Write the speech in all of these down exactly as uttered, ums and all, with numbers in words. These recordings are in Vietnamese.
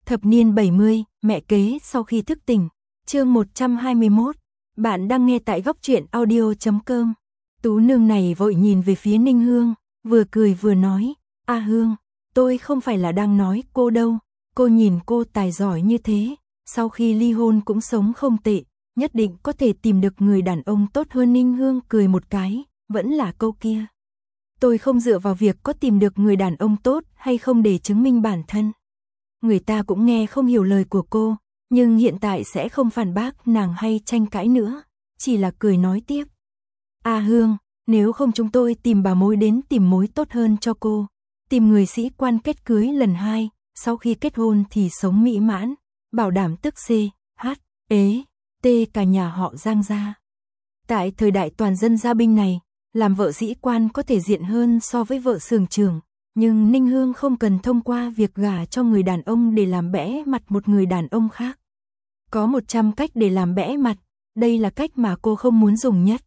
Thập niên bảy mươi, mẹ kế sau khi thức tỉnh. Chương một trăm hai mươi mốt. Bạn đang nghe tại góc truyện audio chấm com. Tú nương này vội nhìn về phía Ninh Hương, vừa cười vừa nói, "A Hương, tôi không phải là đang nói cô đâu, cô nhìn cô tài giỏi như thế, sau khi ly hôn cũng sống không tệ, nhất định có thể tìm được người đàn ông tốt hơn." Ninh Hương cười một cái, vẫn là câu kia. Tôi không dựa vào việc có tìm được người đàn ông tốt hay không để chứng minh bản thân. Người ta cũng nghe không hiểu lời của cô, nhưng hiện tại sẽ không phản bác nàng hay tranh cãi nữa, chỉ là cười nói tiếp. "A Hương, nếu không chúng tôi tìm bà mối đến tìm mối tốt hơn cho cô, tìm người sĩ quan kết cưới lần hai, sau khi kết hôn thì sống mỹ mãn, bảo đảm tức C, H, ế, T cả nhà họ Giang gia." Tại thời đại toàn dân gia binh này, làm vợ sĩ quan có thể diện hơn so với vợ xưởng trưởng, nhưng Ninh Hương không cần thông qua việc gả cho người đàn ông để làm bẽ mặt một người đàn ông khác. Có một trăm cách để làm bẽ mặt, đây là cách mà cô không muốn dùng nhất.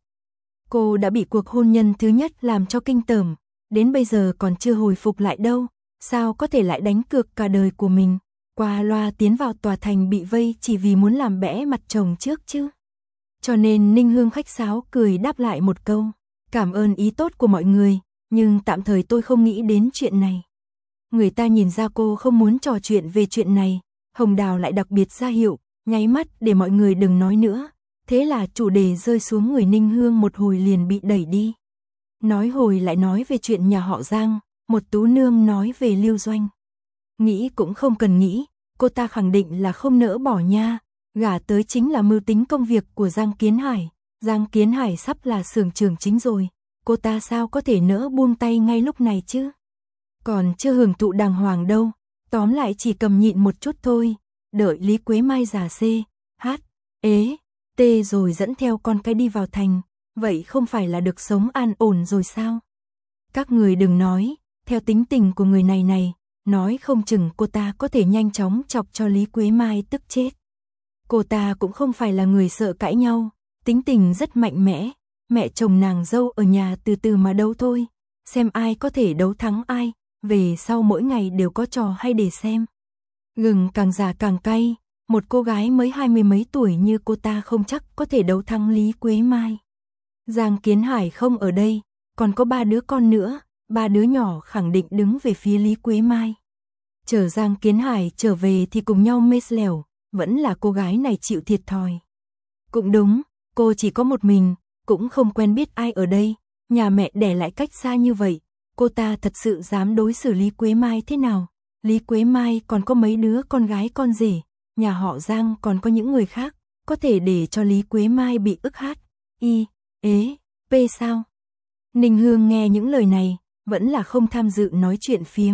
Cô đã bị cuộc hôn nhân thứ nhất làm cho kinh tởm, đến bây giờ còn chưa hồi phục lại đâu, sao có thể lại đánh cược cả đời của mình, qua loa tiến vào tòa thành bị vây chỉ vì muốn làm bẽ mặt chồng trước chứ. Cho nên Ninh Hương khách sáo cười đáp lại một câu, "Cảm ơn ý tốt của mọi người, nhưng tạm thời tôi không nghĩ đến chuyện này." Người ta nhìn ra cô không muốn trò chuyện về chuyện này, Hồng Đào lại đặc biệt ra hiệu, nháy mắt để mọi người đừng nói nữa. Thế là chủ đề rơi xuống người Ninh Hương một hồi liền bị đẩy đi. Nói hồi lại nói về chuyện nhà họ Giang, một tú nương nói về Lưu Doanh. Nghĩ cũng không cần nghĩ, cô ta khẳng định là không nỡ bỏ nha, gả tới chính là mưu tính công việc của Giang Kiến Hải. Giang Kiến Hải sắp là xưởng trưởng chính rồi, cô ta sao có thể nỡ buông tay ngay lúc này chứ? Còn chưa hưởng thụ đàng hoàng đâu, tóm lại chỉ cầm nhịn một chút thôi, đợi Lý Quế Mai già C, H, ế, T rồi dẫn theo con cái đi vào thành, vậy không phải là được sống an ổn rồi sao? Các người đừng nói, theo tính tình của người này này, nói không chừng cô ta có thể nhanh chóng chọc cho Lý Quế Mai tức chết. Cô ta cũng không phải là người sợ cãi nhau, tính tình rất mạnh mẽ, mẹ chồng nàng dâu ở nhà từ từ mà đấu thôi, xem ai có thể đấu thắng ai, về sau mỗi ngày đều có trò hay để xem. Gừng càng già càng cay, một cô gái mới hai mươi mấy tuổi như cô ta không chắc có thể đấu thắng Lý Quế Mai. Giang Kiến Hải không ở đây, còn có ba đứa con nữa, ba đứa nhỏ khẳng định đứng về phía Lý Quế Mai. Chờ Giang Kiến Hải trở về thì cùng nhau mê lèo, vẫn là cô gái này chịu thiệt thòi. Cũng đúng, cô chỉ có một mình, cũng không quen biết ai ở đây, nhà mẹ đẻ lại cách xa như vậy, cô ta thật sự dám đối xử Lý Quế Mai thế nào? Lý Quế Mai còn có mấy đứa con gái con rể, nhà họ Giang còn có những người khác, có thể để cho Lý Quế Mai bị ức hát, y, ế, p sao? Ninh Hương nghe những lời này, vẫn là không tham dự nói chuyện phiếm.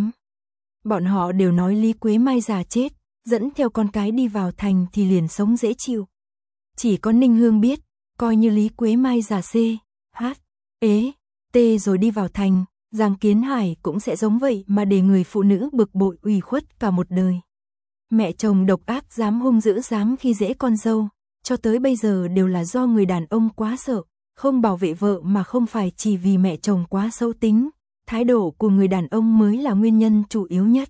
Bọn họ đều nói Lý Quế Mai già chết, dẫn theo con cái đi vào thành thì liền sống dễ chịu. Chỉ có Ninh Hương biết, coi như Lý Quế Mai già C, H, ế, T rồi đi vào thành, Giang Kiến Hải cũng sẽ giống vậy mà để người phụ nữ bực bội ủy khuất cả một đời. Mẹ chồng độc ác dám hung dữ dám khi dễ con dâu, cho tới bây giờ đều là do người đàn ông quá sợ, không bảo vệ vợ mà không phải chỉ vì mẹ chồng quá xấu tính, thái độ của người đàn ông mới là nguyên nhân chủ yếu nhất.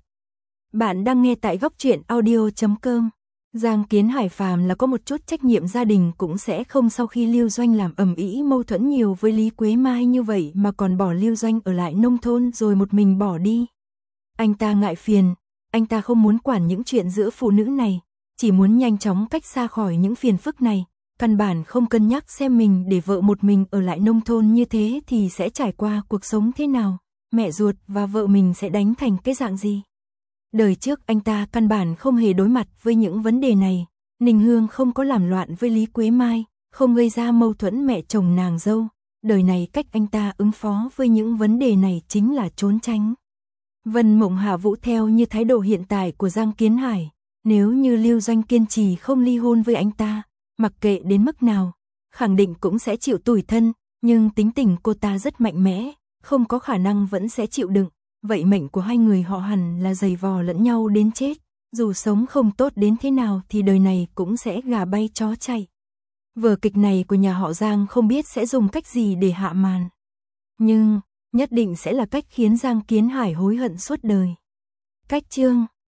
Bạn đang nghe tại góc truyện audio chấm com. Giang Kiến Hải phàm là có một chút trách nhiệm gia đình cũng sẽ không sau khi Lưu Doanh làm ầm ĩ mâu thuẫn nhiều với Lý Quế Mai như vậy mà còn bỏ Lưu Doanh ở lại nông thôn rồi một mình bỏ đi. Anh ta ngại phiền, anh ta không muốn quản những chuyện giữa phụ nữ này, chỉ muốn nhanh chóng cách xa khỏi những phiền phức này, căn bản không cân nhắc xem mình để vợ một mình ở lại nông thôn như thế thì sẽ trải qua cuộc sống thế nào, mẹ ruột và vợ mình sẽ đánh thành cái dạng gì. Đời trước anh ta căn bản không hề đối mặt với những vấn đề này, Ninh Hương không có làm loạn với Lý Quế Mai, không gây ra mâu thuẫn mẹ chồng nàng dâu, đời này cách anh ta ứng phó với những vấn đề này chính là trốn tránh. Vân Mộng Hạ Vũ theo như thái độ hiện tại của Giang Kiến Hải, nếu như Lưu Doanh kiên trì không ly hôn với anh ta, mặc kệ đến mức nào, khẳng định cũng sẽ chịu tủi thân, nhưng tính tình cô ta rất mạnh mẽ, không có khả năng vẫn sẽ chịu đựng. Vậy mệnh của hai người họ hẳn là giày vò lẫn nhau đến chết, dù sống không tốt đến thế nào thì đời này cũng sẽ gà bay chó chạy. Vở kịch này của nhà họ Giang không biết sẽ dùng cách gì để hạ màn. Nhưng, nhất định sẽ là cách khiến Giang Kiến Hải hối hận suốt đời. Cách chương